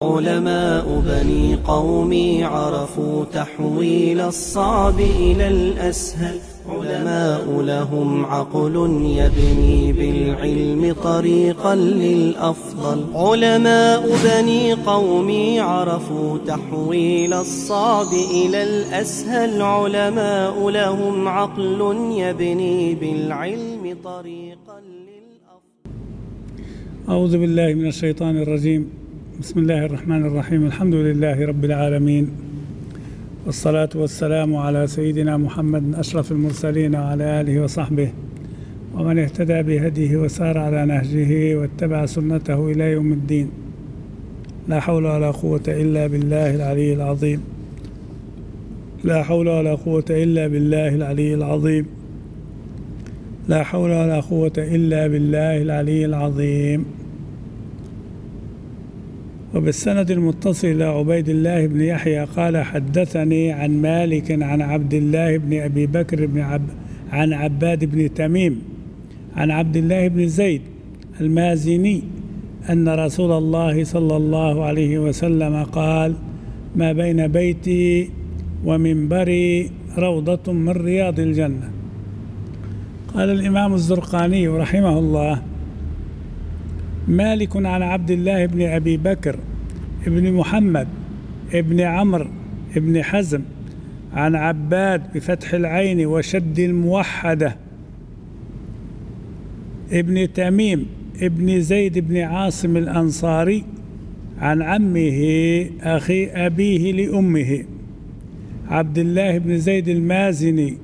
علماء بني قومي عرفوا تحويل الصعب إلى الأسهل. علماء لهم عقل يبني بالعلم طريقا للأفضل. علماء بني قومي عرفوا تحويل الصعب إلى الأسهل. علماء لهم عقل يبني بالعلم طريقا للأفضل. أعوذ بالله من الشيطان الرجيم. بسم الله الرحمن الرحيم. الحمد لله رب العالمين، والصلاة والسلام على سيدنا محمد أشرف المرسلين وعلى آله وصحبه ومن اهتدى بهديه وسار على نهجه واتبع سنته إلى يوم الدين. لا حول ولا قوة إلا بالله العلي العظيم. لا حول ولا قوة إلا بالله العلي العظيم. لا حول ولا قوة إلا بالله العلي العظيم. وبالسند المتصل إلى عبيد الله بن يحيى قال: حدثني عن مالك عن عبد الله بن أبي بكر عن عباد بن تميم عن عبد الله بن زيد المازني أن رسول الله صلى الله عليه وسلم قال: ما بين بيتي ومنبري روضة من رياض الجنة. قال الإمام الزرقاني رحمه الله: مالك عن عبد الله بن أبي بكر ابن محمد ابن عمرو ابن حزم عن عباد بفتح العين وشد الموحدة ابن تميم ابن زيد بن عاصم الأنصاري عن عمه أخي أبيه لأمه عبد الله بن زيد المازني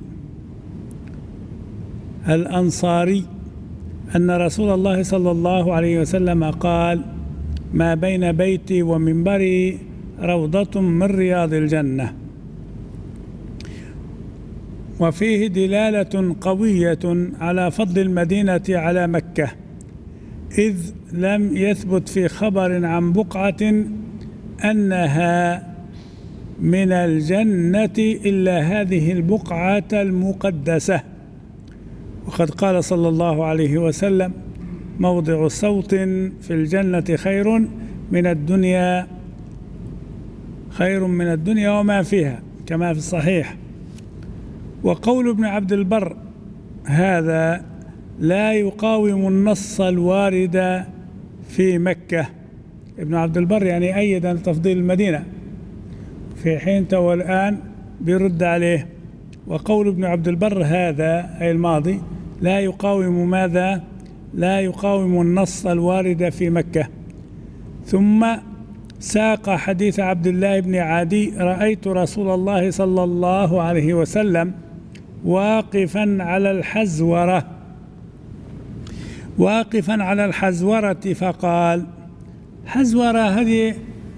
الأنصاري أن رسول الله صلى الله عليه وسلم قال: ما بين بيتي ومنبري روضة من رياض الجنة. وفيه دلالة قوية على فضل المدينة على مكة، إذ لم يثبت في خبر عن بقعة أنها من الجنة إلا هذه البقعة المقدسة. وقد قال صلى الله عليه وسلم: موضع صوت في الجنة خير من الدنيا وما فيها، كما في الصحيح. وقول ابن عبد البر هذا لا يقاوم النص الوارد في مكة. ابن عبد البر يعني أيد تفضيل المدينة، في حين تو الآن بيرد عليه. وقول ابن عبد البر هذا أي الماضي لا يقاوم ماذا؟ لا يقاوم النص الوارد في مكة. ثم ساق حديث عبد الله بن عدي: رأيت رسول الله صلى الله عليه وسلم واقفا على الحزورة فقال. حزورة هذه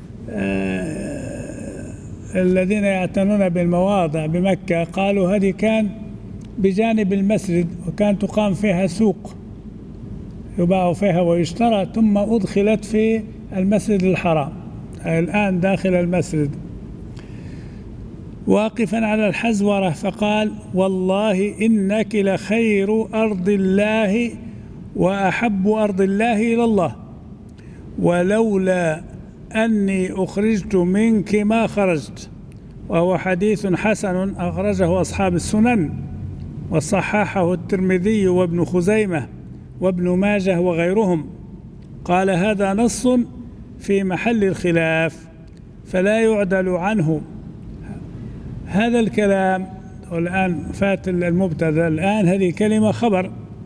الذين يعتنون بالمواضع بمكة قالوا هذه كان بجانب المسجد، وكان تقام فيها سوق يباع فيها ويشترى، ثم أدخلت في المسجد الحرام، الآن داخل المسجد. واقفا على الحزورة فقال: والله إنك لخير أرض الله وأحب أرض الله إلى الله، ولولا أني أخرجت منك ما خرجت. وهو حديث حسن أخرجه أصحاب السنن وصححه الترمذي وابن خزيمة وابن ماجه وغيرهم. قال: هذا نص في محل الخلاف فلا يعدل عنه. هذا الكلام والآن فات المبتدأ، الآن هذه كلمة خبر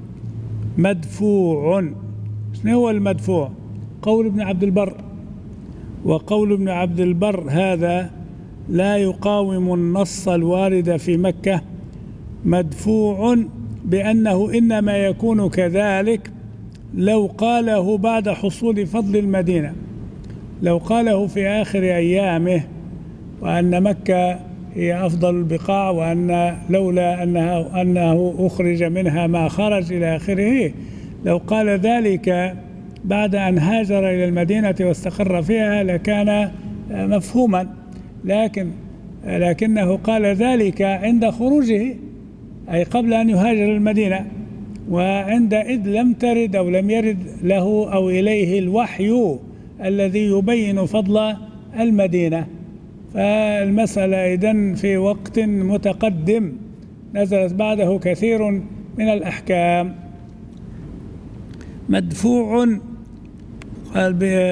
مدفوع. شنو هو المدفوع؟ قول ابن عبد البر. وقول ابن عبد البر هذا لا يقاوم النص الوارد في مكة، مدفوع بأنه إنما يكون كذلك لو قاله بعد حصول فضل المدينة، لو قاله في آخر أيامه وأن مكة هي أفضل البقاع، وأن لولا أنه أخرج منها ما خرج إلى آخره، لو قال ذلك بعد أن هاجر إلى المدينة واستقر فيها لكان مفهوما، لكنه قال ذلك عند خروجه، أي قبل أن يهاجر المدينة، وعندئذ لم ترد أو لم يرد له أو إليه الوحي الذي يبين فضل المدينة. فالمسألة إذن في وقت متقدم نزلت بعده كثير من الأحكام. مدفوع قال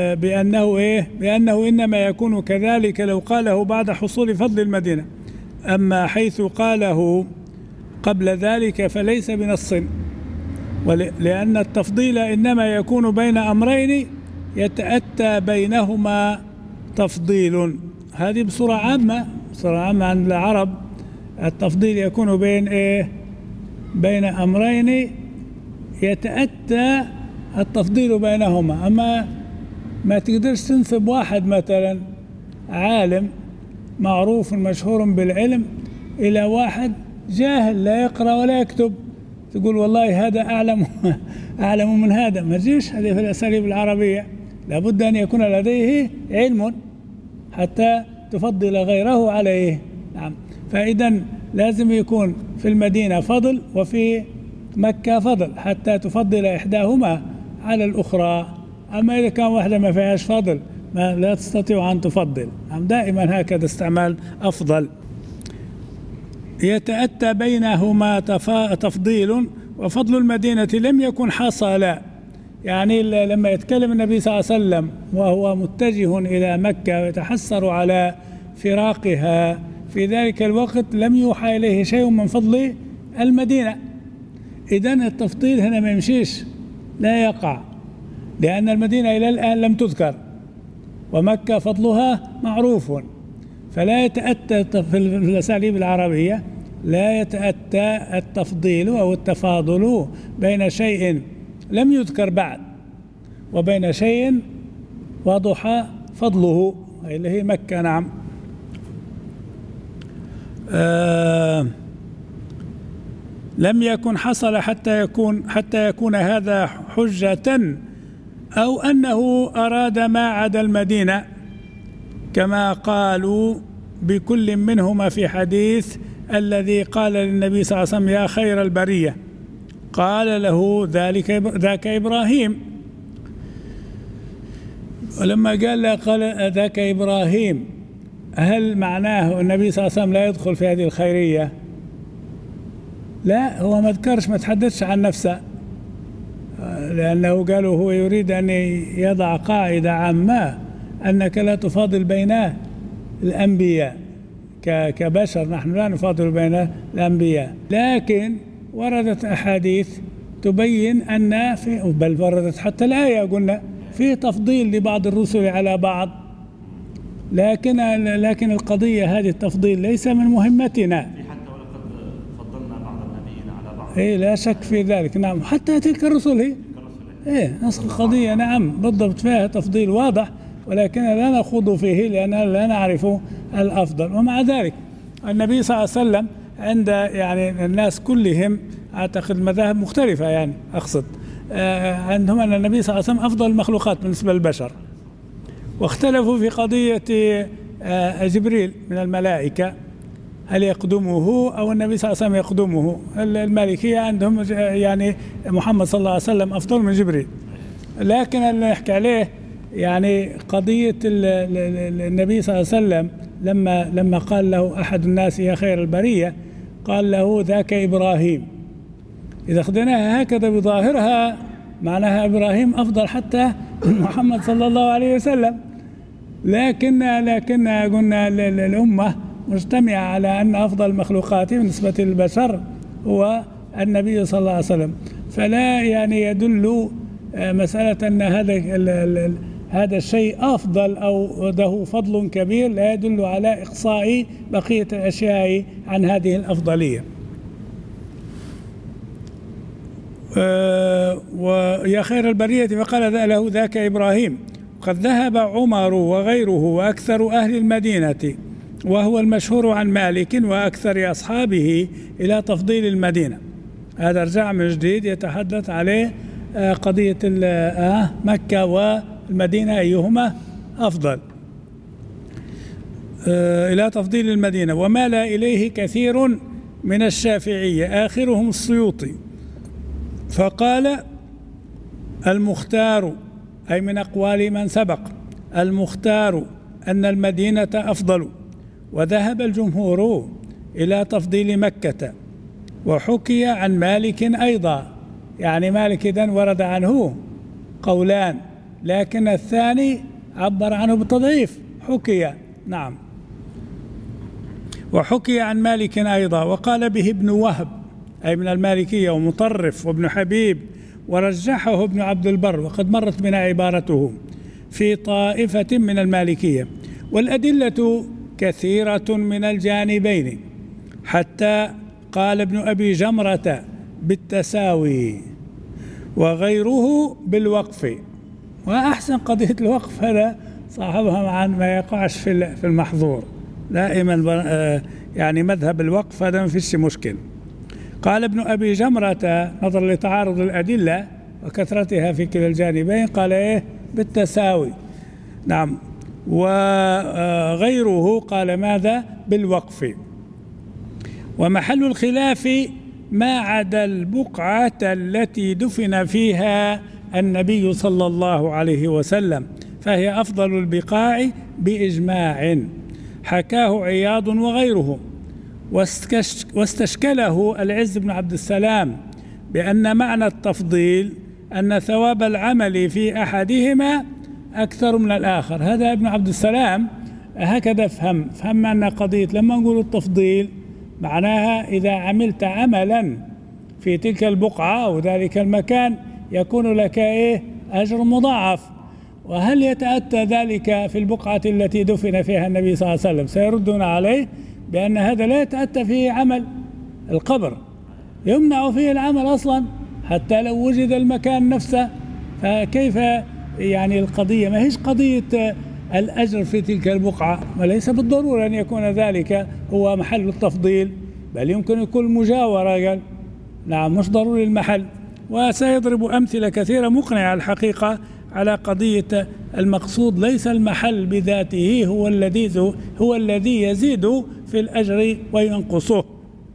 بأنه إنما يكون كذلك لو قاله بعد حصول فضل المدينة، أما حيث قاله قبل ذلك فليس بنص، لأن التفضيل إنما يكون بين أمرين يتأتى بينهما تفضيل. هذه بصورة عامة عند العرب، التفضيل يكون بين أمرين يتأتى التفضيل بينهما. أما ما تقدرش تنسب واحد مثلا عالم معروف مشهور بالعلم إلى واحد جاهل لا يقرأ ولا يكتب، تقول والله هذا أعلم من هذا. ما تجيش هذه في الأساليب العربية، لابد أن يكون لديه علم حتى تفضل غيره عليه. نعم. فإذا لازم يكون في المدينة فضل وفي مكة فضل حتى تفضل إحداهما على الأخرى. أما إذا كان واحدة ما فيهاش فضل لا تستطيع أن تفضل. دائما هكذا استعمال أفضل. يتأتى بينهما تفضيل، وفضل المدينة لم يكن حصل. يعني لما يتكلم النبي صلى الله عليه وسلم وهو متجه إلى مكة ويتحسر على فراقها، في ذلك الوقت لم يوحى إليه شيء من فضل المدينة. إذن التفضيل هنا ما يمشيش، لا يقع، لأن المدينة إلى الآن لم تذكر ومكة فضلها معروف. فلا يتأتى في الأساليب العربية لا يتأتى التفضيل أو التفاضل بين شيء لم يذكر بعد وبين شيء وضح فضله اللي هي مكة. نعم. لم يكن حصل حتى يكون هذا حجة، أو أنه أراد ما عدا المدينة، كما قالوا بكل منهما في حديث الذي قال للنبي صلى الله عليه وسلم يا خير البرية، قال له ذاك إبراهيم. ولما قال ذاك إبراهيم، هل معناه النبي صلى الله عليه وسلم لا يدخل في هذه الخيرية؟ لا، هو ما ذكرش، ما تحدثش عن نفسه، لأنه قالوا هو يريد أن يضع قاعدة عامة أنك لا تفاضل بين الأنبياء كبشر، نحن لا نفاضل بين الأنبياء. لكن وردت أحاديث تبين أن بل وردت حتى الآية قلنا في تفضيل لبعض الرسل على بعض، لكن القضية هذه التفضيل ليس من مهمتنا. حتى ولقد فضلنا بعض النبيين على بعض. لا شك في ذلك. نعم. حتى تلك الرسل نص القضية. نعم بالضبط، فيها تفضيل واضح، ولكن لا نخوض فيه لأننا لا نعرف الأفضل. ومع ذلك النبي صلى الله عليه وسلم عند يعني الناس كلهم، أعتقد مذاهب مختلفة، يعني أقصد عندهم أن النبي صلى الله عليه وسلم أفضل المخلوقات بالنسبة للبشر، واختلفوا في قضية جبريل من الملائكة هل يقدمه أو النبي صلى الله عليه وسلم يقدمه. المالكية عندهم يعني محمد صلى الله عليه وسلم أفضل من جبريل. لكن اللي نحكي عليه يعني قضية النبي صلى الله عليه وسلم لما قال له أحد الناس يا خير البرية، قال له ذاك إبراهيم. إذا أخذناها هكذا بظاهرها معناها إبراهيم أفضل حتى محمد صلى الله عليه وسلم. لكن قلنا الأمة مجتمعة على أن أفضل المخلوقات بالنسبة للبشر هو النبي صلى الله عليه وسلم. فلا يعني يدل مسألة أن هذا الشيء أفضل أو له فضل كبير، لا يدل على إقصاء بقية الأشياء عن هذه الأفضلية. ويا خير البرية فقال له ذاك إبراهيم. قد ذهب عمر وغيره وأكثر أهل المدينة، وهو المشهور عن مالك وأكثر أصحابه، إلى تفضيل المدينة. هذا رجع من جديد يتحدث عليه قضية مكة والمدينة أيهما أفضل، إلى تفضيل المدينة. ومال إليه كثير من الشافعية آخرهم السيوطي، فقال المختار أي من أقوال من سبق المختار أن المدينة أفضل، وذهب الجمهور إلى تفضيل مكة. وحكي عن مالك أيضا، يعني مالك إذن ورد عنه قولان، لكن الثاني عبر عنه بالتضعيف، حكي. نعم. وحكي عن مالك أيضا، وقال به ابن وهب أي من المالكية، ومطرف وابن حبيب، ورجحه ابن عبد البر، وقد مرت بنا عبارته في طائفة من المالكية. والأدلة كثيرة من الجانبين، حتى قال ابن أبي جمرة بالتساوي وغيره بالوقف. وأحسن قضية الوقف هذا صاحبها معا ما يقعش في المحظور دائما، يعني مذهب الوقف هذا ما فيش مشكل. قال ابن أبي جمرة نظرا لتعارض الأدلة وكثرتها في كلا الجانبين قال إيه بالتساوي. نعم. وغيره قال ماذا بالوقف. ومحل الخلاف ما عدا البقعة التي دفن فيها النبي صلى الله عليه وسلم، فهي أفضل البقاع بإجماع، حكاه عياض وغيره. واستشكله العز بن عبد السلام بأن معنى التفضيل أن ثواب العمل في أحدهما أكثر من الآخر. هذا ابن عبد السلام هكذا فهم أن قضية لما نقول التفضيل معناها إذا عملت عملا في تلك البقعة أو ذلك المكان يكون لك أجر مضاعف. وهل يتأتى ذلك في البقعة التي دفن فيها النبي صلى الله عليه وسلم؟ سيردون عليه بأن هذا لا يتأتى فيه عمل القبر، يمنع فيه العمل أصلا حتى لو وجد المكان نفسه. فكيف يعني القضية ما هيش قضية الأجر في تلك البقعة، وليس بالضرورة أن يكون ذلك هو محل التفضيل، بل يمكن يكون مجاورة. قال نعم مش ضروري المحل. وسيضرب أمثلة كثيرة مقنعة الحقيقة على قضية المقصود ليس المحل بذاته هو الذي يزيد في الأجر وينقصه.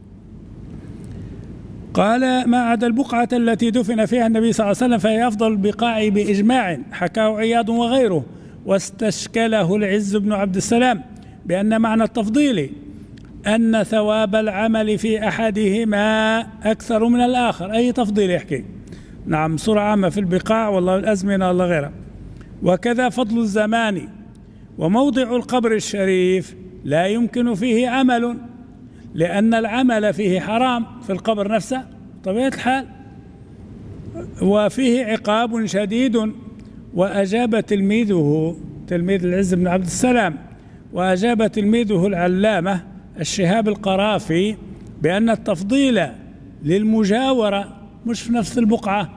قال ما عدا البقعة التي دفن فيها النبي صلى الله عليه وسلم فهي أفضل البقاع بإجماع، حكاه عياض وغيره. واستشكله العز بن عبد السلام بأن معنى التفضيل أن ثواب العمل في أحدهما أكثر من الآخر، أي تفضيل يحكي. نعم صورة عامة في البقاع والله الأزمنة والله غيرها. وكذا فضل الزمان. وموضع القبر الشريف لا يمكن فيه عمل، لأن العمل فيه حرام في القبر نفسه طبيعة الحال، وفيه عقاب شديد. وأجاب تلميذ العز بن عبد السلام، وأجاب تلميذه العلامة الشهاب القرافي بأن التفضيل للمجاورة مش في نفس البقعة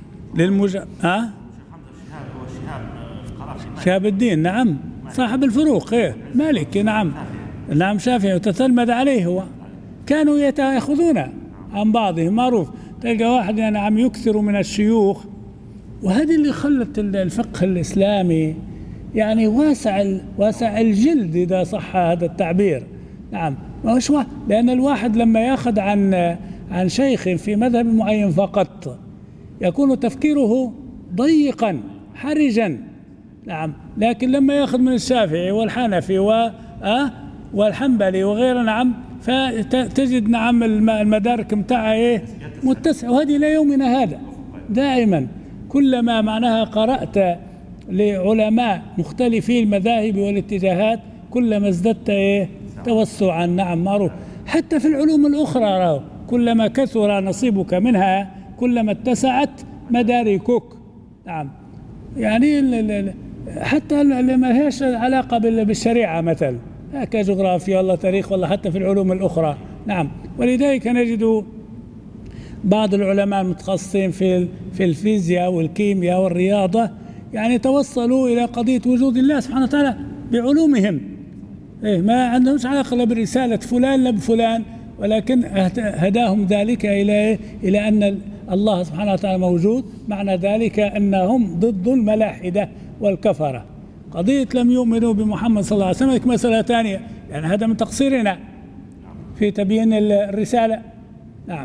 شهاب الدين نعم صاحب الفروق مالكي نعم شافعي وتتلمذ عليه. هو كانوا يأخذون عن بعضهم معروف، تلقى واحد يعني عم يكثر من الشيوخ، وهذه اللي خلت الفقه الإسلامي يعني واسع الجلد إذا صح هذا التعبير. نعم ما هوش لأن الواحد لما يأخذ عن شيخ في مذهب معين فقط يكون تفكيره ضيقا حرجا. نعم لكن لما يأخذ من الشافعي والحنفي والحنبلي وغيره نعم فتجد نعم المدارك متاعها متسعة. وهذه لا يومنا هذا دائما كلما معناها قرأت لعلماء مختلفي المذاهب والاتجاهات كلما ازددت توسعا. نعم معروف. حتى في العلوم الأخرى كلما كثر نصيبك منها كلما اتسعت مداركك. نعم يعني حتى ما هيش علاقة بالشريعة مثلا كجغرافيا ولا تاريخ ولا حتى في العلوم الأخرى. نعم ولذلك نجد بعض العلماء المتخصصين في الفيزياء والكيمياء والرياضة يعني توصلوا إلى قضية وجود الله سبحانه وتعالى بعلومهم. ما عندهمش علاقة لا برسالة فلان لا بفلان، ولكن هداهم ذلك إلى أن الله سبحانه وتعالى موجود. معنى ذلك أنهم ضد الملاحدة والكفرة. قضية لم يؤمنوا بمحمد صلى الله عليه وسلم مسألة ثانية، يعني هذا من تقصيرنا في تبيين الرسالة. نعم.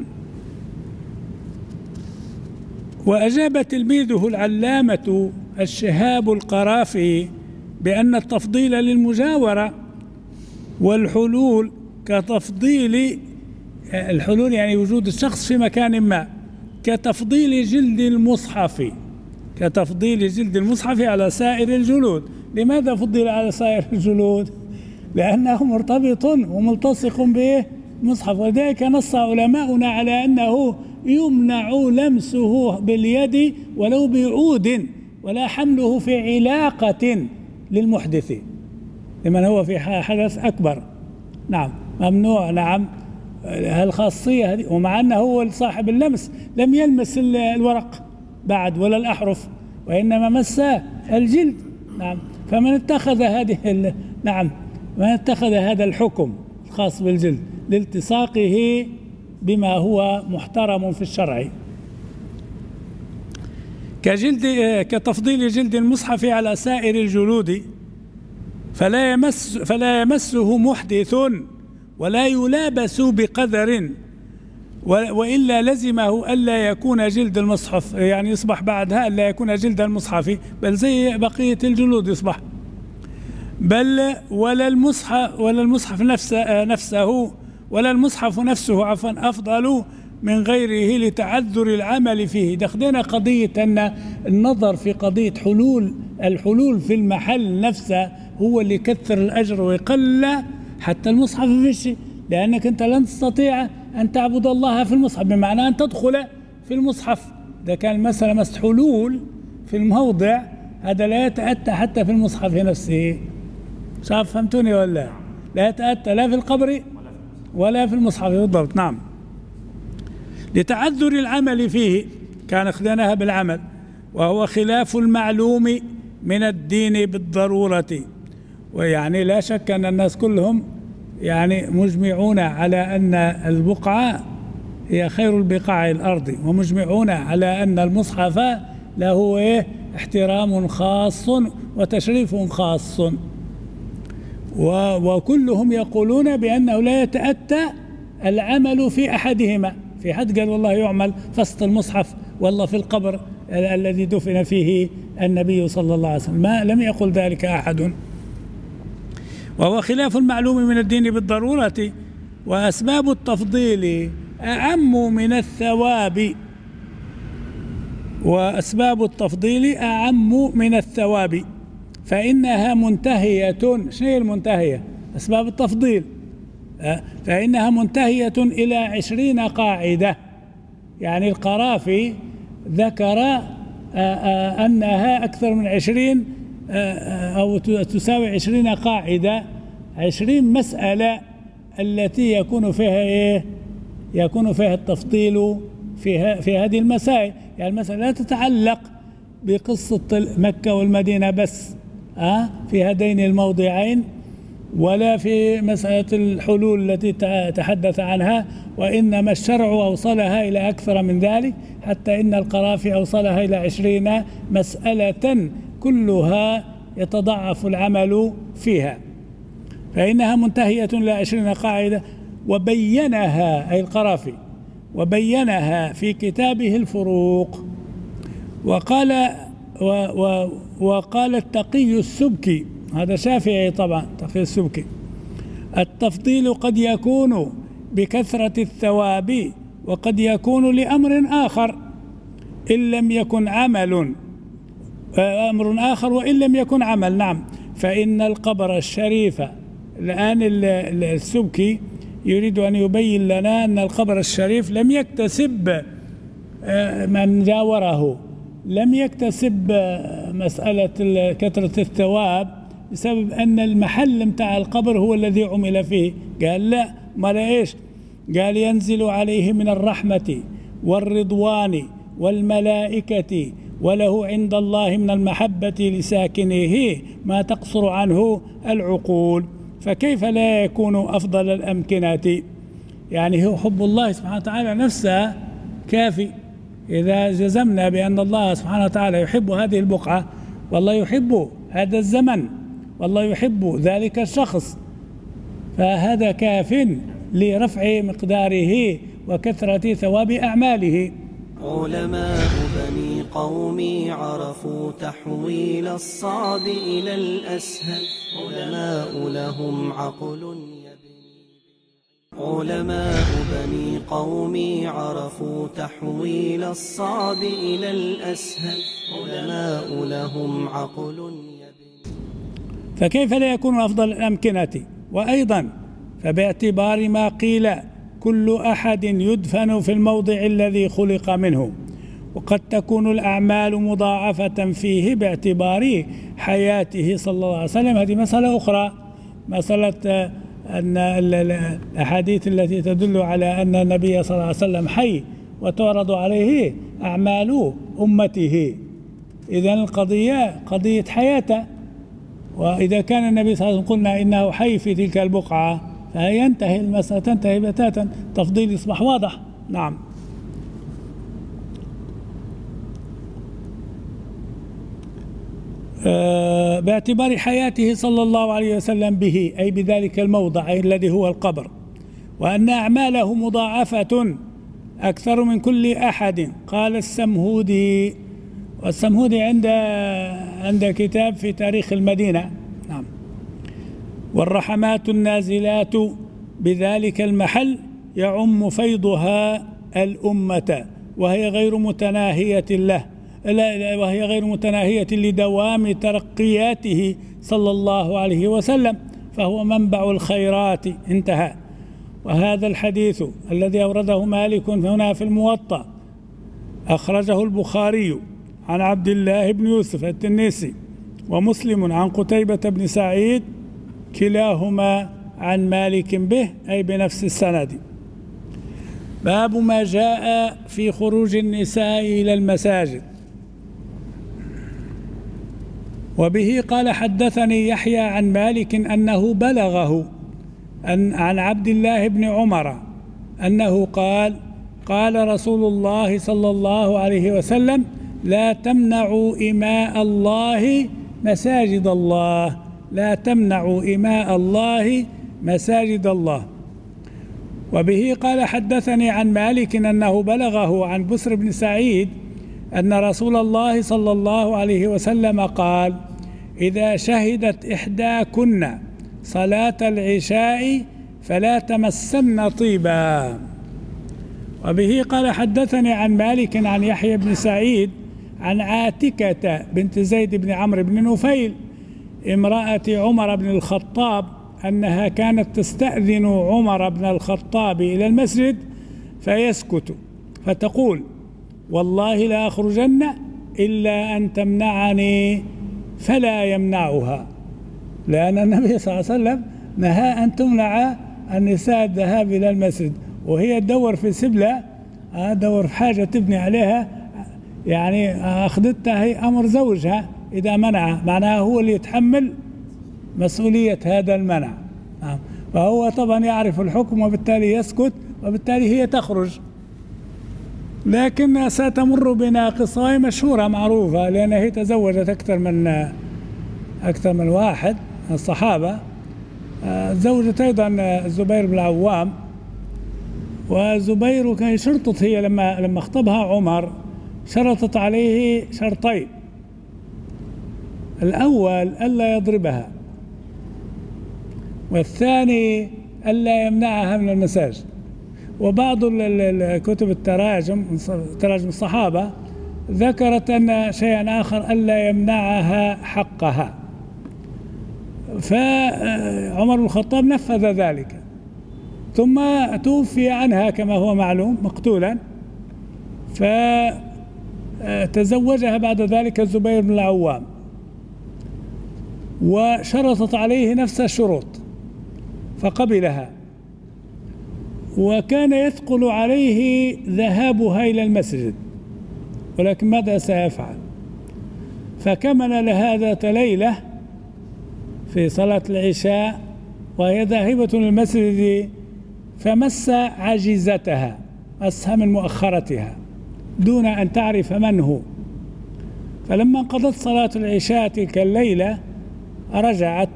وأجاب تلميذه العلامة الشهاب القرافي بأن التفضيل للمجاورة والحلول كتفضيل الحلول يعني وجود الشخص في مكان ما كتفضيل جلد المصحف على سائر الجلود. لماذا فضل على سائر الجلود؟ لأنه مرتبط وملتصق بالمصحف، ولذلك نص علماؤنا على أنه يمنع لمسه باليد ولو بعود، ولا حمله في علاقة للمحدث لمن هو في حدث أكبر. نعم ممنوع. نعم هالخاصية هذه، ومع أنه هو صاحب اللمس لم يلمس الورق بعد ولا الأحرف، وإنما مس الجلد. نعم فمن اتخذ من اتخذ هذا الحكم الخاص بالجلد لالتصاقه بما هو محترم في الشرع كتفضيل جلد المصحف على سائر الجلود، فلا يمسه محدث ولا يلابس بقدر، وإلا لزمه ألا يكون جلد المصحف، يعني يصبح بعدها ألا يكون جلد المصحف بل زي بقية الجلود يصبح، بل ولا المصحف نفسه أفضل من غيره لتعذر العمل فيه. دخلنا قضية أن النظر في قضية الحلول في المحل نفسه هو اللي يكثر الأجر ويقل حتى المصحف في الشيء، لأنك أنت لن تستطيع أن تعبد الله في المصحف، بمعنى أن تدخل في المصحف. إذا كان مثلا مس حلول في الموضع هذا لا يتأتى حتى في المصحف نفسه. شاف فهمتوني ولا لا يتأتى لا في القبر ولا في المصحف بالضبط. نعم لتعذر العمل فيه كان اخذناها بالعمل، وهو خلاف المعلوم من الدين بالضرورة. ويعني لا شك أن الناس كلهم يعني مجمعون على أن البقعة هي خير البقاع الأرض، ومجمعون على أن المصحف له احترام خاص وتشريف خاص، وكلهم يقولون بأنه لا يتأتى العمل في أحدهما. في حد قال والله يعمل فسط المصحف والله في القبر الذي دفن فيه النبي صلى الله عليه وسلم، لم يقل ذلك أحد. وهو خلاف المعلوم من الدين بالضرورة، وأسباب التفضيل أعم من الثواب، فإنها منتهية. شنو هي المنتهية؟ أسباب التفضيل فإنها منتهية إلى 20 قاعدة. يعني القرافي ذكر أنها أكثر من 20 أو تساوي 20 قاعدة، 20 مسألة التي يكون فيها التفضيل في هذه المسائل. يعني المسألة لا تتعلق بقصة مكة والمدينة بس في هذين الموضعين، ولا في مسألة الحلول التي تحدث عنها، وإنما الشرع أوصلها إلى أكثر من ذلك، حتى إن القرافي أوصلها إلى 20 مسألة كلها يتضاعف العمل فيها، فإنها منتهية إلى 20 قاعدة. وبينها أي القرافي وبينها في كتابه الفروق. وقال التقي السبكي، هذا شافعي طبعا، تقي السبكي: التفضيل قد يكون بكثرة الثواب، وقد يكون لأمر آخر إن لم يكن عمل، أمر آخر وإن لم يكن عمل. نعم فإن القبر الشريف، الآن السبكي يريد أن يبين لنا أن القبر الشريف لم يكتسب من جاوره، لم يكتسب مسألة كثرة الثواب بسبب أن المحل متاع القبر هو الذي عمل فيه. قال لا، ما إيش؟ قال ينزل عليه من الرحمة والرضوان والملائكة، وله عند الله من المحبة لساكنه ما تقصر عنه العقول، فكيف لا يكون أفضل الأمكنة؟ يعني هو حب الله سبحانه وتعالى نفسه كافي. إذا جزمنا بأن الله سبحانه وتعالى يحب هذه البقعة، والله يحب هذا الزمن، والله يحب ذلك الشخص، فهذا كاف لرفع مقداره وكثرة ثواب أعماله. علماء بني قومي عرفوا تحويل الصعب إلى الأسهل علماء لهم عقل علماء بني قومي عرفوا تحويل الصعب إلى الأسهل علماء لهم عقل فكيف لا يكون أفضل الأمكنة؟ وأيضا فباعتبار ما قيل كل أحد يدفن في الموضع الذي خلق منه، وقد تكون الأعمال مضاعفة فيه باعتبار حياته صلى الله عليه وسلم. هذه مسألة أخرى، مسألة أن الأحاديث التي تدل على أن النبي صلى الله عليه وسلم حي وتعرض عليه أعمال أمته، إذن القضية قضية حياته، وإذا كان النبي صلى الله عليه وسلم قلنا إنه حي في تلك البقعة فينتهي المسألة، تنتهي بتاتا، تفضيل يصبح واضح. نعم. باعتبار حياته صلى الله عليه وسلم به، أي بذلك الموضع الذي هو القبر، وأن أعماله مضاعفة أكثر من كل أحد. قال السمهودي، والسمهودي عند كتاب في تاريخ المدينة. نعم. والرحمات النازلات بذلك المحل يعم فيضها الأمة، وهي غير متناهية له، وهي غير متناهية لدوام ترقياته صلى الله عليه وسلم، فهو منبع الخيرات. انتهى. وهذا الحديث الذي أورده مالك هنا في الموطأ أخرجه البخاري عن عبد الله بن يوسف التنيسي، ومسلم عن قتيبة بن سعيد، كلاهما عن مالك به، أي بنفس السند. باب ما جاء في خروج النساء إلى المساجد. وبه قال حدثني يحيى عن مالك أنه بلغه عن عبد الله بن عمر أنه قال رسول الله صلى الله عليه وسلم: لا تمنعوا إماء الله مساجد الله، لا تمنعوا إماء الله مساجد الله. وبه قال حدثني عن مالك أنه بلغه عن بسر بن سعيد أن رسول الله صلى الله عليه وسلم قال: إذا شهدت إحداكن صلاة العشاء فلا تمسن طيبا. وبه قال حدثني عن مالك عن يحيى بن سعيد عن عاتكة بنت زيد بن عمرو بن نفيل امرأة عمر بن الخطاب أنها كانت تستأذن عمر بن الخطاب إلى المسجد فيسكت، فتقول: والله لا أخرجن إلا أن تمنعني، فلا يمنعها، لأن النبي صلى الله عليه وسلم نهى أن تمنع النساء الذهاب إلى المسجد، وهي تدور في سبلة، تدور في حاجة تبني عليها، يعني أخذتها هي أمر زوجها إذا منع، معناها هو اللي يتحمل مسؤولية هذا المنع. فهو طبعا يعرف الحكم وبالتالي يسكت، وبالتالي هي تخرج. لكن ستمر بنا قصة مشهورة معروفة، لأن هي تزوجت أكثر من واحد من الصحابة. زوجت أيضا الزبير بن العوام، وزبير كان يشرطط، هي لما خطبها عمر شرطت عليه شرطين: الأول ألا يضربها، والثاني ألا يمنعها من المساجد. وبعض كتب التراجم الصحابة ذكرت أن شيئا آخر: ألا يمنعها حقها. فعمر بن الخطاب نفذ ذلك، ثم توفي عنها كما هو معلوم مقتولا، فتزوجها بعد ذلك الزبير بن العوام، وشرطت عليه نفس الشروط فقبلها، وكان يثقل عليه ذهابها إلى المسجد، ولكن ماذا سيفعل؟ فكمن لها ذات ليلة في صلاة العشاء وهي ذاهبة للمسجد، فمس عجزتها، مسها من مؤخرتها دون أن تعرف من هو. فلما انقضت صلاة العشاء تلك الليلة رجعت،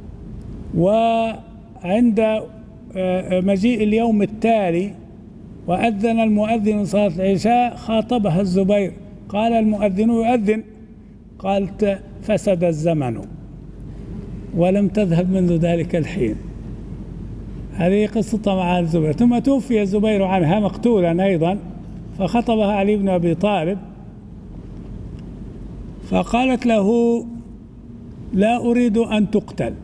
وعند مجيء اليوم التالي وأذن المؤذن صلاة العشاء خاطبها الزبير قال المؤذن يؤذن. قالت فسد الزمن ولم تذهب منذ ذلك الحين. هذه قصة مع الزبير. ثم توفي الزبير عنها مقتولا أيضا، فخطبها علي بن أبي طالب فقالت له لا أريد أن تقتل،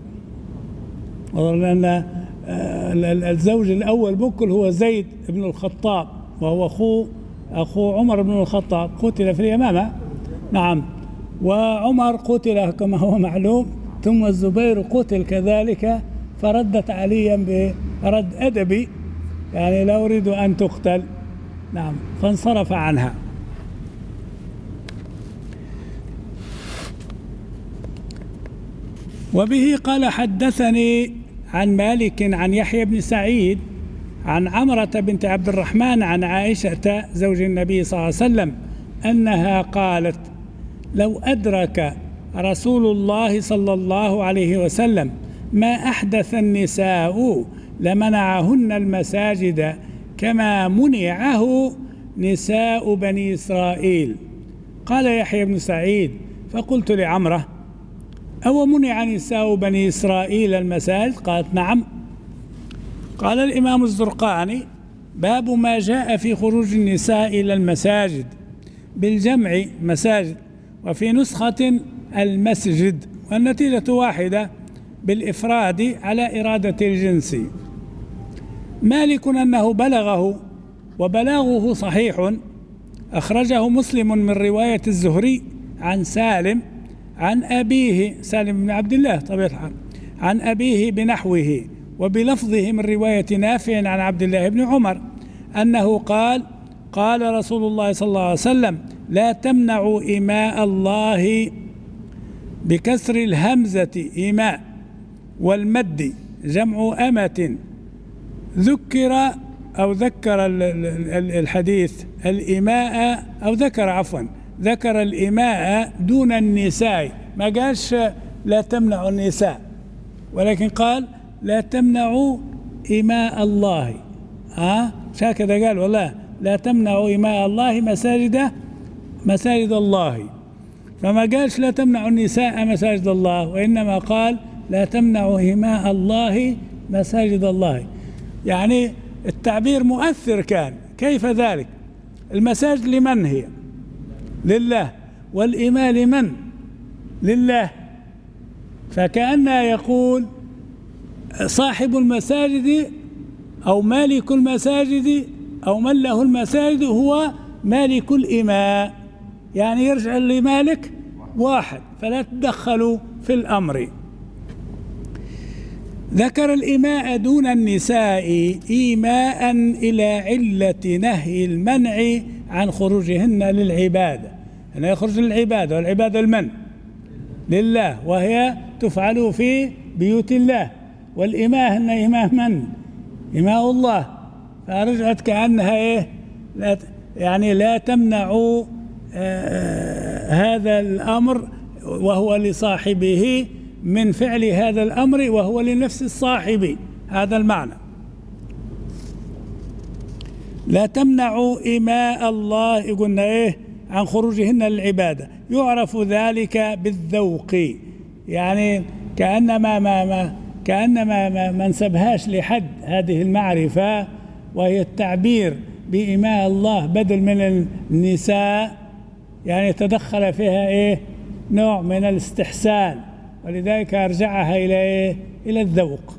لأن الزوج الأول بكل هو زيد بن الخطاب، وهو أخو عمر بن الخطاب، قتل في اليمامة. نعم، وعمر قتل كما هو معلوم، ثم الزبير قتل كذلك، فردت عليا برد أدبي، يعني لا أريد أن تقتل. نعم، فانصرف عنها. وبه قال حدثني عن مالك عن يحيى بن سعيد عن عمرة بنت عبد الرحمن عن عائشة زوج النبي صلى الله عليه وسلم أنها قالت لو أدرك رسول الله صلى الله عليه وسلم ما أحدث النساء لمنعهن المساجد كما منعه نساء بني إسرائيل. قال يحيى بن سعيد فقلت لعمرة أو منع نساء بني إسرائيل المساجد؟ قالت نعم. قال الإمام الزرقاني باب ما جاء في خروج النساء إلى المساجد بالجمع مساجد، وفي نسخة المسجد، والنتيجة واحدة بالإفراد على إرادة الجنس. مالك أنه بلغه، وبلاغه صحيح، أخرجه مسلم من رواية الزهري عن سالم عن أبيه، سالم بن عبد الله طبيعة الحال، عن أبيه بنحوه وبلفظه من رواية نافع عن عبد الله بن عمر أنه قال قال رسول الله صلى الله عليه وسلم لا تمنعوا إماء الله، بكسر الهمزة إماء والمد جمع أمة، ذكر أو ذكر الحديث الإماء أو ذكر الإماء دون النساء، ما قالش لا تمنعوا النساء، ولكن قال لا تمنعوا إماء الله. هكذا قال، والله لا تمنعوا إماء الله مساجد الله، فما قالش لا تمنعوا النساء مساجد الله، وإنما قال لا تمنعوا إماء الله مساجد الله. يعني التعبير مؤثر كان. كيف ذلك؟ المساجد لمن هي؟ لله، والإماء لمن؟ لله. فكأنه يقول صاحب المساجد أو مالك المساجد أو من له المساجد هو مالك الإماء، يعني يرجع لمالك واحد، فلا تدخلوا في الأمر. ذكر الإماء دون النساء إيماء إلى علة نهي المنع عن خروجهن للعبادة. هنا يخرج للعبادة، والعبادة المن؟ لله، وهي تفعل في بيوت الله. والإماء هن إماء من؟ إماء الله. فرجعت كأنها يعني لا تمنعوا هذا الأمر وهو لصاحبه من فعل هذا الأمر، وهو لنفس الصاحب. هذا المعنى. لا تمنعوا إماء الله، قلنا عن خروجهن للعبادة. يعرف ذلك بالذوق، يعني كأنما ما نسبهاش لحد هذه المعرفة، وهي التعبير بإماء الله بدل من النساء، يعني تدخل فيها نوع من الاستحسان، ولذلك أرجعها إلى الذوق.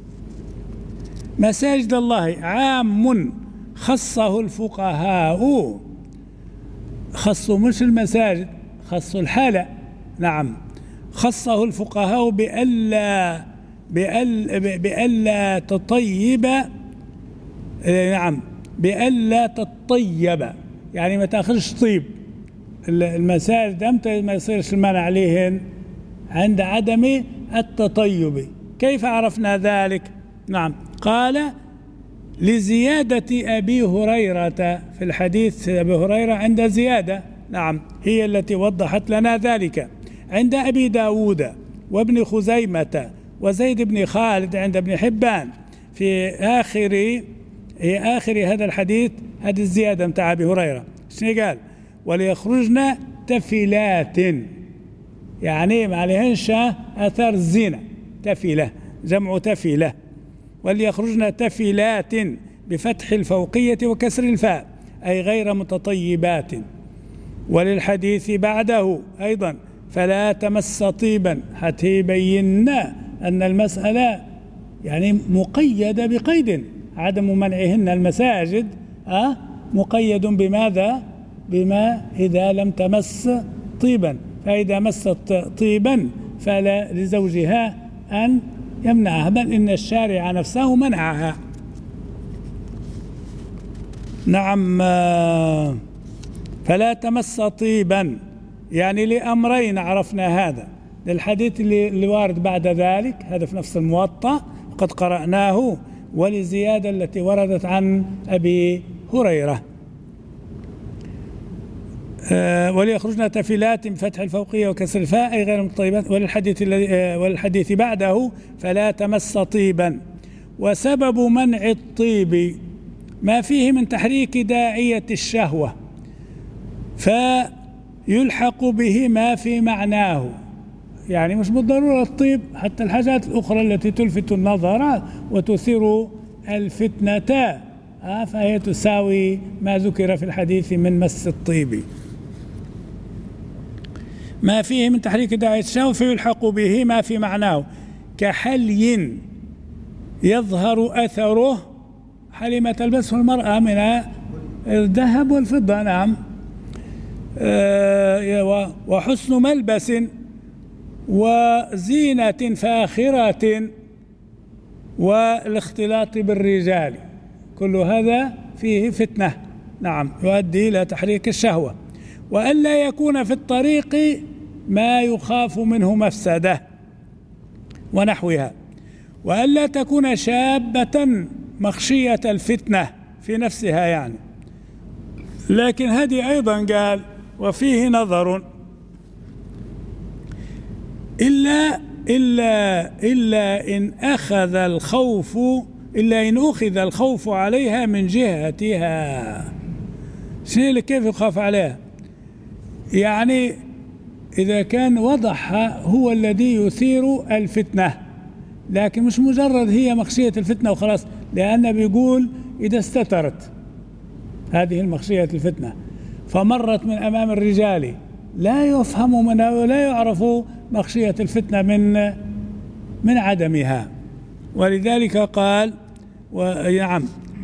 مساجد الله عام خصه الفقهاء، خصوا مش المساجد، خصوا الحالة. نعم، خصه الفقهاء بألا تطيب، نعم، بألا تطيب، يعني ما تأخذش طيب. المساجد أمتى ما يصيرش المنع عليهن؟ عند عدم التطيب. كيف عرفنا ذلك؟ نعم، قال لزيادة أبي هريرة في الحديث، أبي هريرة عند زيادة، نعم، هي التي وضحت لنا ذلك. عند أبي داود وابن خزيمة وزيد بن خالد عند ابن حبان في آخر هذا الحديث، هذه الزيادة متاع أبي هريرة. شنو قال؟ وليخرجن تفلات، يعني ما عليهنش آثار الزينة، تفلة جمع تفلة. وليخرجن تفلات بفتح الفوقية وكسر الفاء أي غير متطيبات. وللحديث بعده أيضا فلا تمس طيبا، حتى يبيننا أن المسألة يعني مقيدة بقيد، عدم منعهن المساجد مقيد بماذا؟ بما إذا لم تمس طيبا، فإذا مست طيبا فلا لزوجها أن يمنعها، بل إن الشارع نفسه منعها. نعم، فلا تمس طيبا يعني لأمرين عرفنا هذا، للحديث اللي وارد بعد ذلك هذا في نفس الموطأ قد قرأناه، ولزيادة التي وردت عن أبي هريرة. وليخرجن تفلات بفتح الفوقية وكسر الفاء أي غير متطيبات. وللحديث بعده فلا تمس طيبا. وسبب منع الطيب ما فيه من تحريك داعية الشهوة، فيلحق به ما في معناه، يعني مش بالضرورة الطيب، حتى الحاجات الأخرى التي تلفت النظر وتثير الفتنة فهي تساوي ما ذكر في الحديث من مس الطيب. ما فيه من تحريك داعية الشهوة فيلحق به ما في معناه، كحلي يظهر أثره، حلي ما تلبسه المرأة من الذهب والفضة، نعم، وحسن ملبس وزينة فاخرة والاختلاط بالرجال، كل هذا فيه فتنة، نعم، يؤدي إلى تحريك الشهوة. وألا يكون في الطريق ما يخاف منه مفسدة ونحوها. وألا تكون شابة مخشية الفتنة في نفسها يعني. لكن هذه أيضا قال وفيه نظر، إلا إن أخذ الخوف عليها من جهتها. شنو اللي كيف يخاف عليها؟ يعني إذا كان وضعها هو الذي يثير الفتنة، لكن مش مجرد هي مخشية الفتنة وخلاص، لأنه بيقول إذا استترت هذه المخشية الفتنة فمرت من أمام الرجال لا يفهم منها ولا يعرف مخشية الفتنة من عدمها. ولذلك قال نعم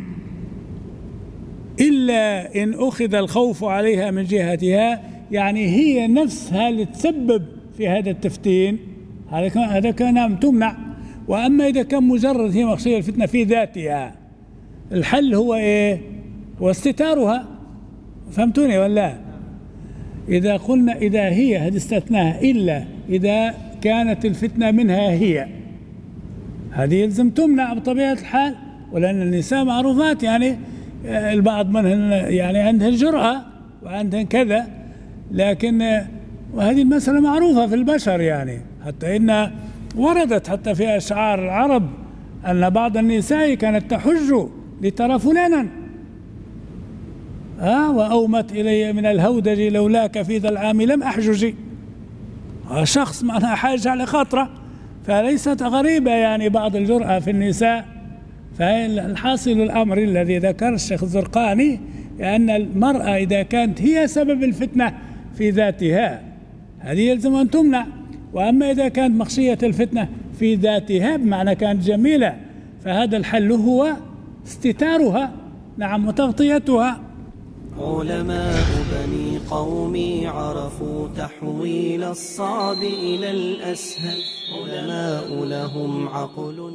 إلا إن أخذ الخوف عليها من جهتها، يعني هي نفسها اللي تسبب في هذا التفتين، هذا كان تمنع. وأما إذا كان مجرد هي مخشية الفتنة في ذاتها، الحل هو إيه؟ هو استتارها. فهمتوني ولا؟ إذا قلنا إذا هي هذه استثناها إلا إذا كانت الفتنة منها هي، هذه يلزم تمنع بطبيعة الحال، ولأن النساء معروفات يعني البعض منهن يعني عندهن جرأة وعندهن كذا، لكن وهذه المسألة معروفة في البشر يعني، حتى إن وردت حتى في أشعار العرب أن بعض النساء كانت تحج لترى فلانا وأومت إلي من الهودج لولاك في ذا العام لم أحجج. شخص معناها حاجة على خاطره، فليست غريبة يعني بعض الجرأة في النساء. فالحاصل الأمر الذي ذكر الشيخ الزرقاني أن المرأة إذا كانت هي سبب الفتنة في ذاتها هذه يلزم أن تمنع. وأما إذا كانت مخشية الفتنة في ذاتها بمعنى كانت جميلة فهذا الحل هو استتارها، نعم، وتغطيتها. علماء بني قومي عرفوا تحويل الصعب إلى الأسهل، علماء لهم عقل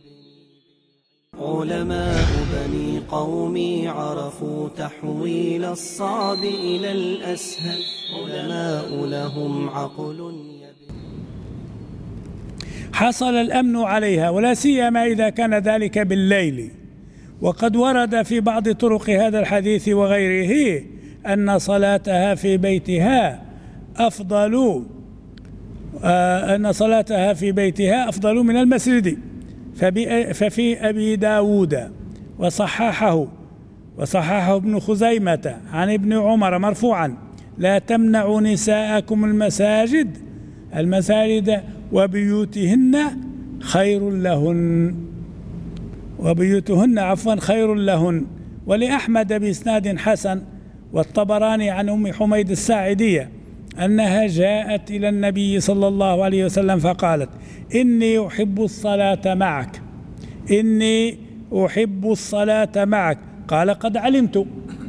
علماء بني قومي عرفوا تحويل الصعب إلى الأسهل، علماء لهم عقل حصل الأمن عليها، ولا سيما إذا كان ذلك بالليل. وقد ورد في بعض طرق هذا الحديث وغيره أن صلاتها في بيتها أفضل من المسجد. ففي أبي داود وصححه ابن خزيمة عن ابن عمر مرفوعا لا تمنعوا نساءكم المساجد وبيوتهن خير لهن ولأحمد بإسناد حسن والطبراني عن أم حميد الساعدية أنها جاءت إلى النبي صلى الله عليه وسلم فقالت: إني أحب الصلاة معك. قال: قد علمت،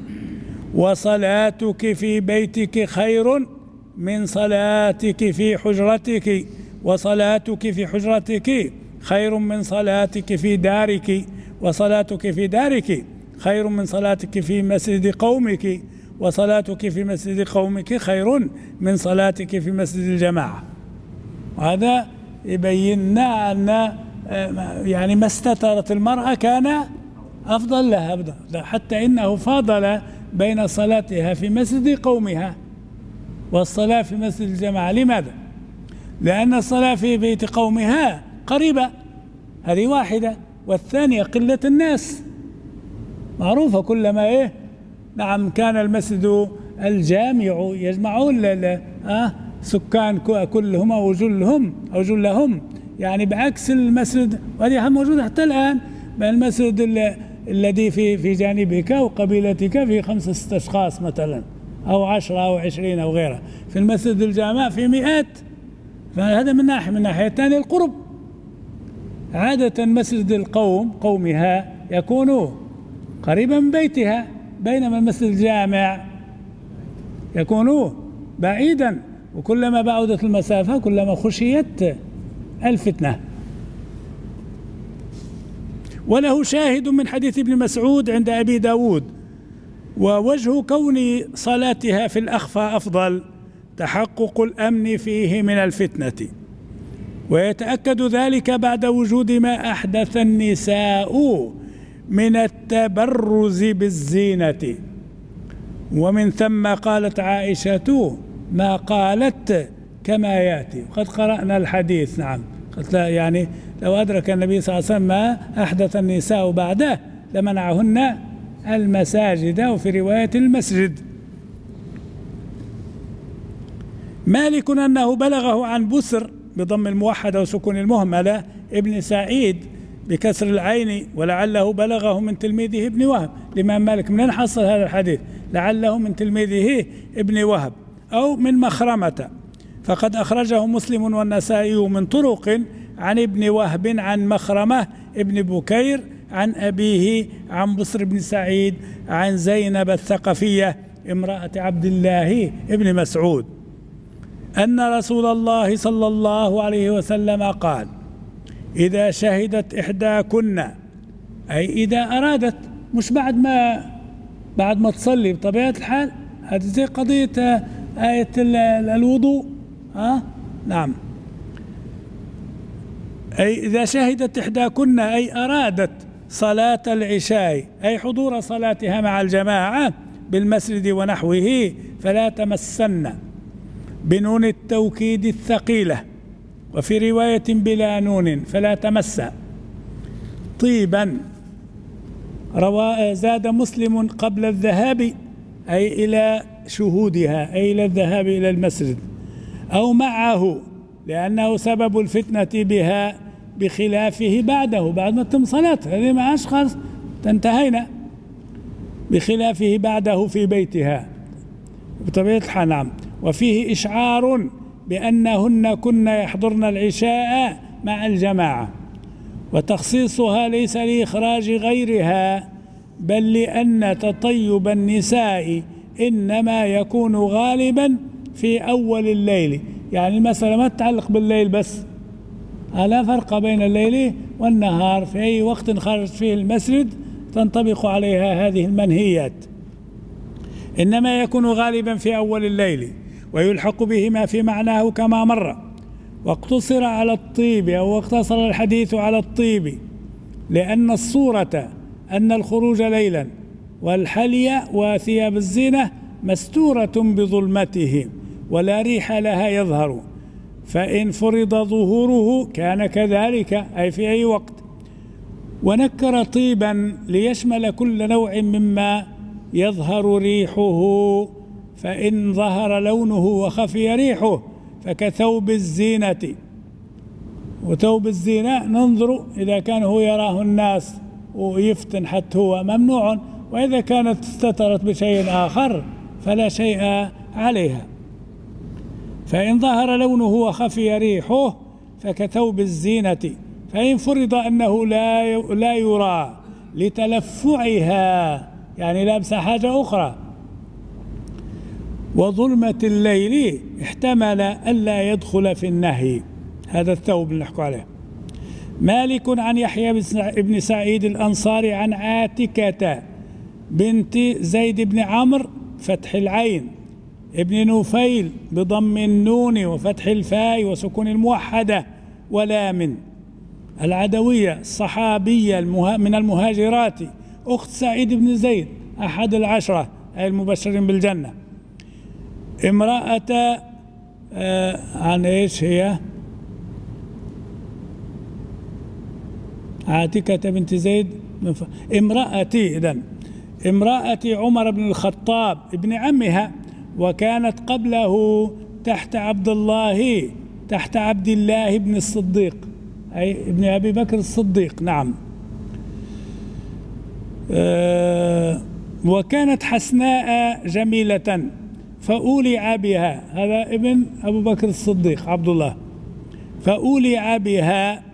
وصلاتك في بيتك خير من صلاتك في حجرتك، وصلاتك في حجرتك خير من صلاتك في دارك، وصلاتك في دارك خير من صلاتك في مسجد قومك، وصلاتك في مسجد قومك خير من صلاتك في مسجد الجماعة. وهذا يبين لنا أن يعني ما استترت المرأة كان أفضل لها، حتى إنه فاضل بين صلاتها في مسجد قومها والصلاة في مسجد الجماعة. لماذا؟ لأن الصلاة في بيت قومها قريبة، هذه واحدة، والثانية قلة الناس معروفة. كلما نعم كان المسجد الجامع يجمعون سكان كلهم أو جلهم، يعني بعكس المسجد، وهذه موجودة حتى الآن، المسجد الذي في جانبك وقبيلتك في 5-6 أشخاص مثلا، أو 10 أو 20 أو غيرها. في المسجد الجامع في مئات. فهذا من ناحية ثانية القرب. عادة مسجد قومها يكون قريبا من بيتها، بينما المسجد الجامع يكون بعيدا، وكلما بعدت المسافة كلما خشيت الفتنة. وله شاهد من حديث ابن مسعود عند أبي داود: ووجه كون صلاتها في الأخفى أفضل تحقق الأمن فيه من الفتنة، ويتأكد ذلك بعد وجود ما أحدث النساء من التبرز بالزينة. ومن ثم قالت عائشة ما قالت كما يأتي. وقد قرأنا الحديث. نعم، يعني لو أدرك النبي صلى الله عليه وسلم ما أحدث النساء بعده لمنعهن المساجد، وفي رواية المسجد. مالك أنه بلغه عن بسر بضم الموحدة وسكون المهملة ابن سعيد بكسر العين، ولعله بلغه من تلميذه ابن وهب. الإمام مالك من حصل هذا الحديث؟ لعله من تلميذه ابن وهب أو من مخرمة، فقد أخرجه مسلم والنسائي من طرق عن ابن وهب عن مخرمة ابن بكير عن أبيه عن بسر بن سعيد عن زينب الثقفية امرأة عبد الله ابن مسعود أن رسول الله صلى الله عليه وسلم قال: إذا شهدت إحداكن، أي إذا أرادت، مش بعد ما تصلي بطبيعة الحال. هذه زي قضية آية الوضوء. نعم، أي إذا شهدت إحداكن أي أرادت صلاة العشاء، أي حضور صلاتها مع الجماعة بالمسجد ونحوه، فلا تمسن بنون التوكيد الثقيلة، وفي رواية بلا نون فلا تمس طيبا. زاد مسلم قبل الذهاب، أي إلى شهودها، أي إلى الذهاب إلى المسجد، أو معه، لأنه سبب الفتنة بها، بخلافه بعده، بعد ما تم صلاة هذه مع أشخاص تنتهينا، بخلافه بعده في بيتها بطبيعة الحال. نعم، وفيه إشعار بأنهن كن يحضرن العشاء مع الجماعة، وتخصيصها ليس لإخراج غيرها، بل لأن تطيب النساء إنما يكون غالبا في أول الليل. يعني المسألة ما تتعلق بالليل بس، لا فرق بين الليل والنهار، في أي وقت خرجت فيه المسجد تنطبق عليها هذه المنهيات، إنما يكون غالبا في أول الليل، ويلحق بهما في معناه كما مر. واقتصر على الطيب، أو اقتصر الحديث على الطيب، لأن الصورة أن الخروج ليلا والحلي وثياب الزينة مستورة بظلمته ولا ريح لها يظهر، فإن فرض ظهوره كان كذلك، أي في أي وقت. ونكر طيبا ليشمل كل نوع مما يظهر ريحه فإن ظهر لونه وخفي ريحه فكثوب الزينة. وثوب الزينة ننظر إذا كان هو يراه الناس ويفتن حتى هو ممنوع، وإذا كانت استترت بشيء آخر فلا شيء عليها. فإن ظهر لونه وخفي ريحه فكثوب الزينة، فإن فرض أنه لا يرى لتلفعها، يعني لابس حاجة أخرى، وظلمة الليل احتمل ألا يدخل في النهي. هذا الثوب اللي نحكوا عليه. مالك عن يحيى بن سعيد الأنصاري عن عاتكة بنت زيد بن عمرو فتح العين ابن نفيل بضم النون وفتح الفاء وسكون الموحدة ولام، العدوية الصحابية من المهاجرات، أخت سعيد بن زيد أحد العشرة أي المبشرين بالجنة. امرأة عن إيش هي؟ عاتكة بنت زيد امرأة عمر بن الخطاب ابن عمها، وكانت قبله تحت عبد الله بن الصديق أي ابن أبي بكر الصديق. نعم. وكانت حسناء جميلة فأولع بها، هذا ابن أبو بكر الصديق عبد الله، فأولع بها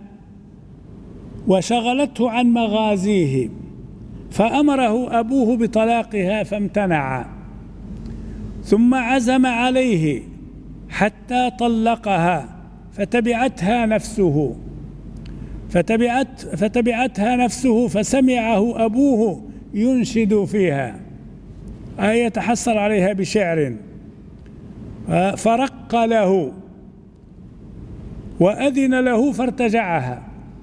وشغلته عن مغازيه، فأمره أبوه بطلاقها فامتنع، ثم عزم عليه حتى طلقها فتبعتها نفسه فسمعه أبوه ينشد فيها أي يتحسر عليها بشعر، فرق له وأذن له فارتجعها.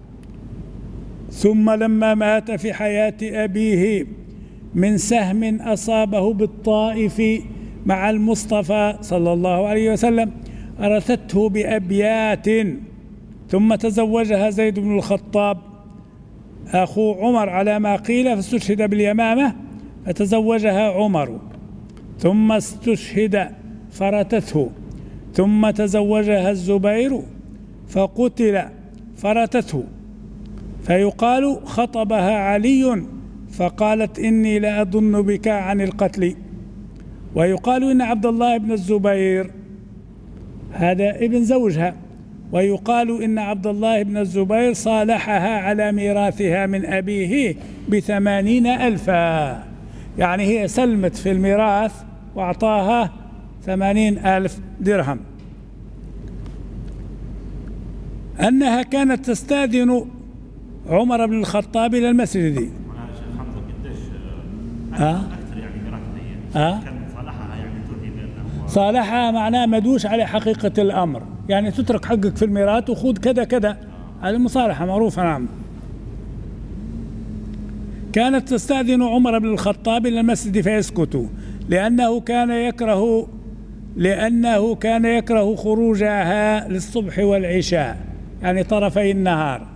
ثم لما مات في حياة أبيه من سهم أصابه بالطائف مع المصطفى صلى الله عليه وسلم أرثته بأبيات، ثم تزوجها زيد بن الخطاب أخو عمر على ما قيل، فاستشهد باليمامة فتزوجها عمر، ثم استشهد فرثته، ثم تزوجها الزبير فقتل فرثته، فيقال خطبها علي فقالت إني لا أظن بك عن القتل. ويقال إن عبد الله بن الزبير هذا ابن زوجها، ويقال إن عبد الله بن الزبير صالحها على ميراثها من أبيه ب80,000، يعني هي سلمت في الميراث وأعطاها 80,000 درهم. أنها كانت تستأذن عمر بن الخطاب إلى المسجد. شيخ حمزة قديش أكثر يعني ميراث كان صالحها، يعني ترهي بأنه صالحها معناه مدوش على حقيقة الأمر، يعني تترك حقك في الميراث وخذ كذا كذا، هذه المصالحة معروفة. نعم. كانت تستأذن عمر بن الخطاب إلى المسجد فيسكت لأنه كان يكره خروجها للصبح والعشاء، يعني طرفي النهار،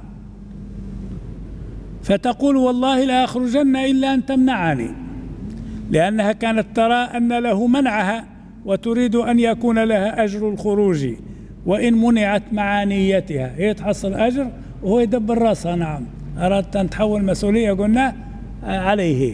فتقول والله لا أخرجن إلا أن تمنعني، لأنها كانت ترى أن له منعها وتريد أن يكون لها أجر الخروج، وإن منعت مع نيتها هي تحصل أجر وهو يدبر رأسها. نعم. أردت أن تحول مسؤولية قلنا عليه.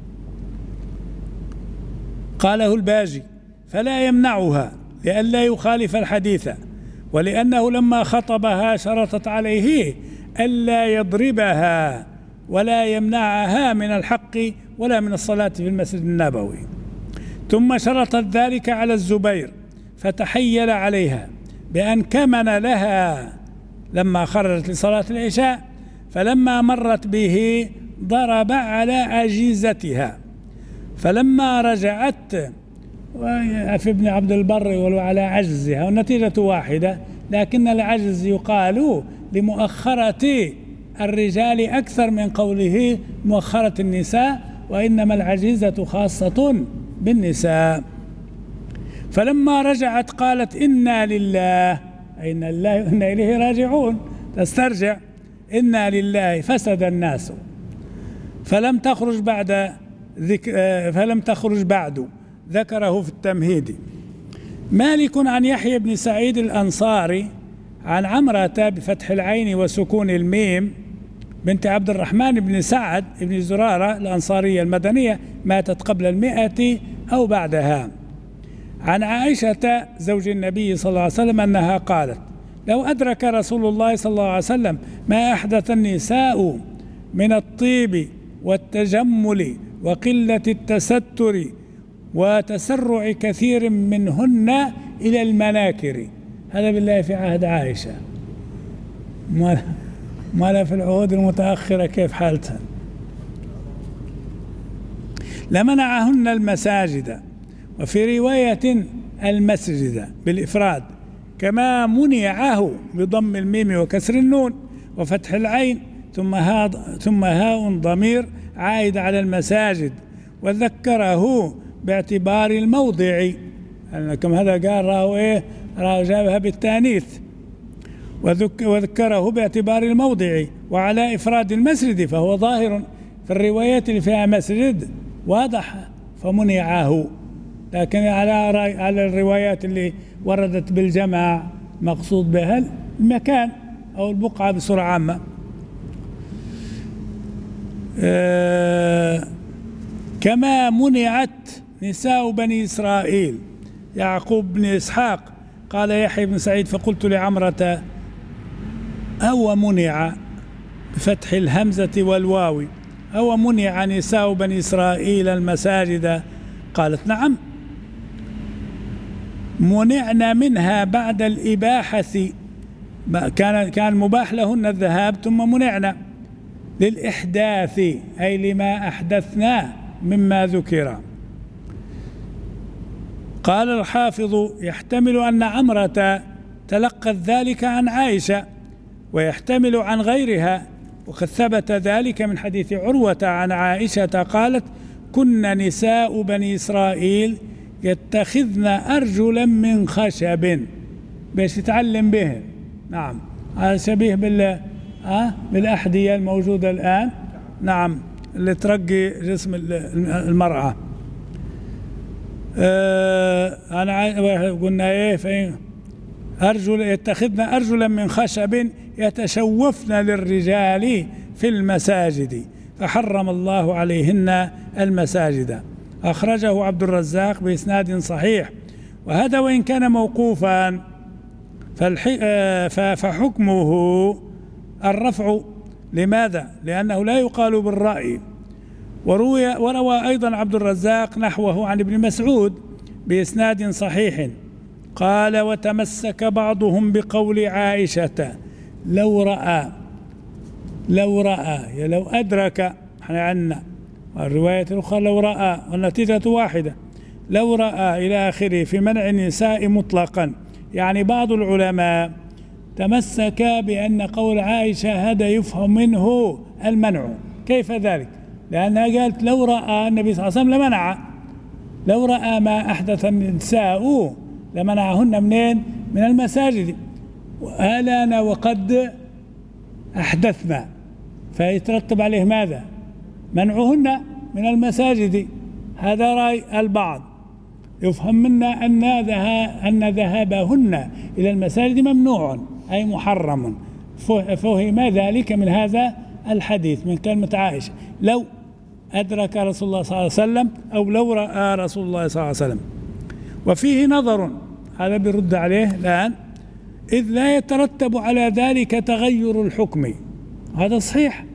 قاله الباجي فلا يمنعها لئلا يخالف الحديث، ولأنه لما خطبها شرطت عليه ألا يضربها ولا يمنعها من الحق ولا من الصلاة في المسجد النبوي، ثم شرطت ذلك على الزبير فتحيل عليها بأن كمن لها لما خرجت لصلاة العشاء، فلما مرت به ضرب على أجهزتها، فلما رجعت في ابن عبد البر ولو على عجزها، والنتيجة واحدة، لكن العجز يقال لمؤخرة الرجال أكثر من قوله مؤخرة النساء، وإنما العجيزة خاصة بالنساء. فلما رجعت قالت إنا لله أي إنا لله وإنا إليه راجعون، تسترجع إنا لله فسد الناس، فلم تخرج بعد ذكره في التمهيد. مالك عن يحيى بن سعيد الأنصاري عن عمرة بفتح العين وسكون الميم بنت عبد الرحمن بن سعد بن زرارة الأنصارية المدنية، ماتت قبل 100 أو بعدها، عن عائشة زوج النبي صلى الله عليه وسلم أنها قالت: لو أدرك رسول الله صلى الله عليه وسلم ما أحدث النساء من الطيب والتجمل وقلة التستر وتسرع كثير منهن إلى المناكر. هذا بالله في عهد عائشة، ما لا في العهود المتأخرة كيف حالتها. لمنعهن المساجد، وفي رواية المسجد بالإفراد، كما منعه بضم الميم وكسر النون وفتح العين ثم هاء ضمير عائد على المساجد، وذكره باعتبار الموضع، كما هذا قال راه جابها بالتانيث، وذكره باعتبار الموضع وعلى إفراد المسجد، فهو ظاهر في الروايات اللي فيها مسجد واضح فمنعه، لكن على الروايات اللي وردت بالجمع مقصود بها المكان أو البقعة بصورة عامة. كما منعت نساء بني إسرائيل. يعقوب بن إسحاق قال يحيى بن سعيد: فقلت لعمرة: أو منع بفتح الهمزة والواو أو منع نساء بني إسرائيل المساجد؟ قالت: نعم، منعنا منها بعد الإباحة، كان مباح لهن الذهاب ثم منعنا للإحداث، أي لما أحدثنا مما ذكر. قال الحافظ: يحتمل أن عمرة تلقت ذلك عن عائشة، ويحتمل عن غيرها، وقد ثبت ذلك من حديث عروة عن عائشة قالت: كن نساء بني إسرائيل يتخذن أرجلا من خشب، باش يتعلم به. نعم، هذا شبيه بالأحذية الموجودة الآن، نعم، اللي ترقي جسم المرأة. قلنا أرجل، يتخذن أرجلا من خشب يتشوفن للرجال في المساجد، فحرم الله عليهن المساجد. أخرجه عبد الرزاق بإسناد صحيح. وهذا وإن كان موقوفا فحكمه الرفع. لماذا؟ لأنه لا يقال بالرأي. وروى أيضا عبد الرزاق نحوه عن ابن مسعود بإسناد صحيح قال: وتمسك بعضهم بقول عائشة: لو رأى لو أدرك، احنا عندنا الرواية الأخرى لو رأى، والنتيجة واحدة، لو رأى إلى آخره في منع النساء مطلقا. يعني بعض العلماء تمسك بأن قول عائشة هذا يفهم منه المنع. كيف ذلك؟ لأنها قالت لو رأى النبي صلى الله عليه وسلم لمنع، لو رأى ما أحدث النساء لمنعهن منين؟ من المساجد. آلانا وقد أحدثنا، فيترتب عليه ماذا؟ منعهن من المساجد. هذا رأي البعض، يفهم منا أن ذهابهن إلى المساجد ممنوع أي محرم. فهم ذلك من هذا الحديث من كلمة عائشة: لو أدرك رسول الله صلى الله عليه وسلم، أو لو رأى رسول الله صلى الله عليه وسلم. وفيه نظر، هذا بيرد عليه الآن: إذ لا يترتب على ذلك تغير الحكم. هذا صحيح،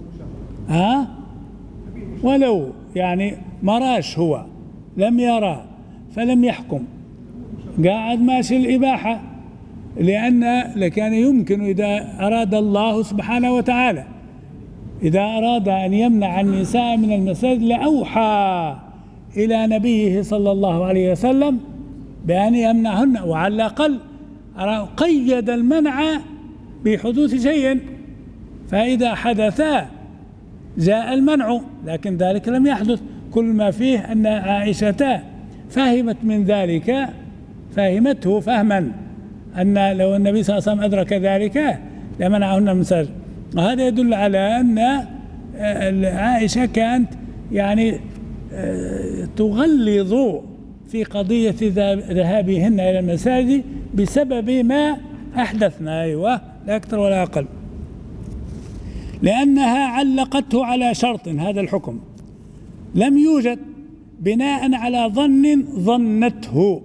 ولو يعني مراش، هو لم يرى فلم يحكم، قاعد ماشي الإباحة، لأن كان يمكن إذا أراد الله سبحانه وتعالى، إذا أراد أن يمنع النساء من المساجد لأوحى إلى نبيه صلى الله عليه وسلم بأن يمنعهن، وعلى الأقل قيد المنع بحدوث شيء، فإذا حدثا جاء المنع، لكن ذلك لم يحدث. كل ما فيه أن عائشة فهمت من ذلك، فهمته فهما أن لو النبي صلى الله عليه وسلم أدرك ذلك لمنعهن من المساجد. وهذا يدل على أن عائشة كانت يعني تغلظ في قضية ذهابهن إلى المساجد بسبب ما أحدثنا، أيوة، لا أكثر ولا أقل، لأنها علقته على شرط. هذا الحكم لم يوجد بناء على ظن ظنته.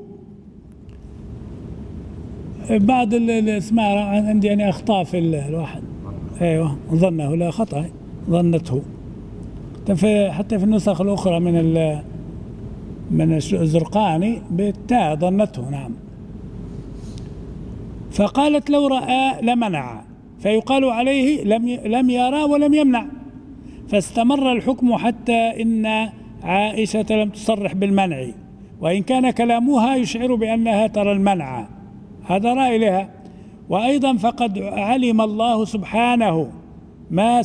بعض الاسماء عندي يعني أخطاء في الواحد، أيوة، ظنه لا خطأ، ظنته. حتى في النسخ الأخرى من الزرقاني بالتاء ظنته، نعم. فقالت لو رأى لمنع، فيقال عليه لم يرى ولم يمنع، فاستمر الحكم حتى إن عائشة لم تصرح بالمنع، وإن كان كلامها يشعر بأنها ترى المنع، هذا رأي لها. وأيضا فقد علم الله سبحانه ما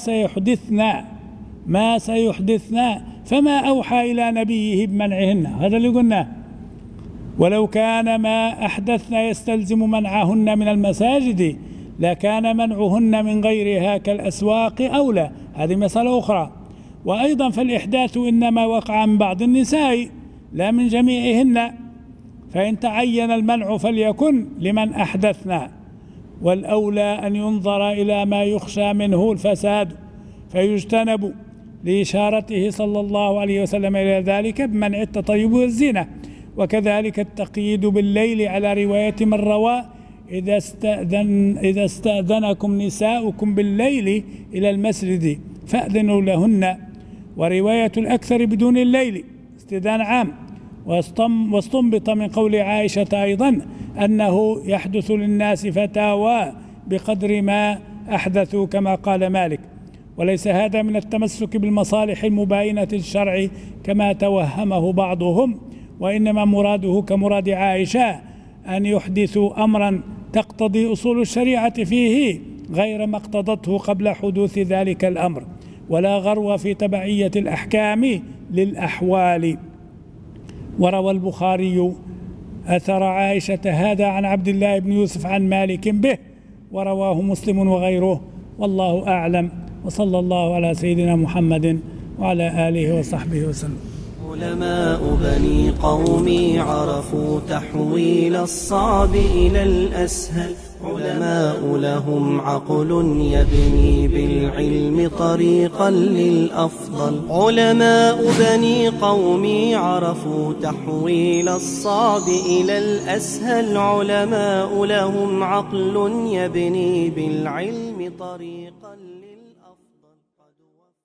سيحدثنا فما أوحى إلى نبيه بمنعهن، هذا اللي قلناه. ولو كان ما أحدثنا يستلزم منعهن من المساجد لكان منعهن من غيرها كالأسواق أولى، هذه مسألة أخرى. وأيضا فالإحداث إنما وقع من بعض النساء لا من جميعهن، فإن تعين المنع فليكن لمن أحدثنا، والأولى أن ينظر إلى ما يخشى منه الفساد فيجتنب، لإشارته صلى الله عليه وسلم إلى ذلك بمنع التطيب والزينة. وكذلك التقييد بالليل على رواية من روى إذا استأذنكم نساؤكم بالليل إلى المسجد فأذنوا لهن، ورواية الأكثر بدون الليل استئذان عام. واستنبط من قول عائشة أيضا أنه يحدث للناس فتاوى بقدر ما أحدثوا كما قال مالك. وليس هذا من التمسك بالمصالح المباينة للشرع كما توهمه بعضهم، وإنما مراده كمراد عائشة أن يحدثوا أمرا تقتضي أصول الشريعة فيه غير ما اقتضته قبل حدوث ذلك الأمر، ولا غرو في تبعية الأحكام للأحوال. وروى البخاري أثر عائشة هذا عن عبد الله بن يوسف عن مالك به، ورواه مسلم وغيره، والله أعلم، وصلى الله على سيدنا محمد وعلى آله وصحبه وسلم. علماء بني قومي عرفوا تحويل الصعب إلى الأسهل، علماء لهم عقل يبني بالعلم طريقا للأفضل. علماء بني قومي عرفوا تحويل الصعب إلى الأسهل، علماء لهم عقل يبني بالعلم طريقا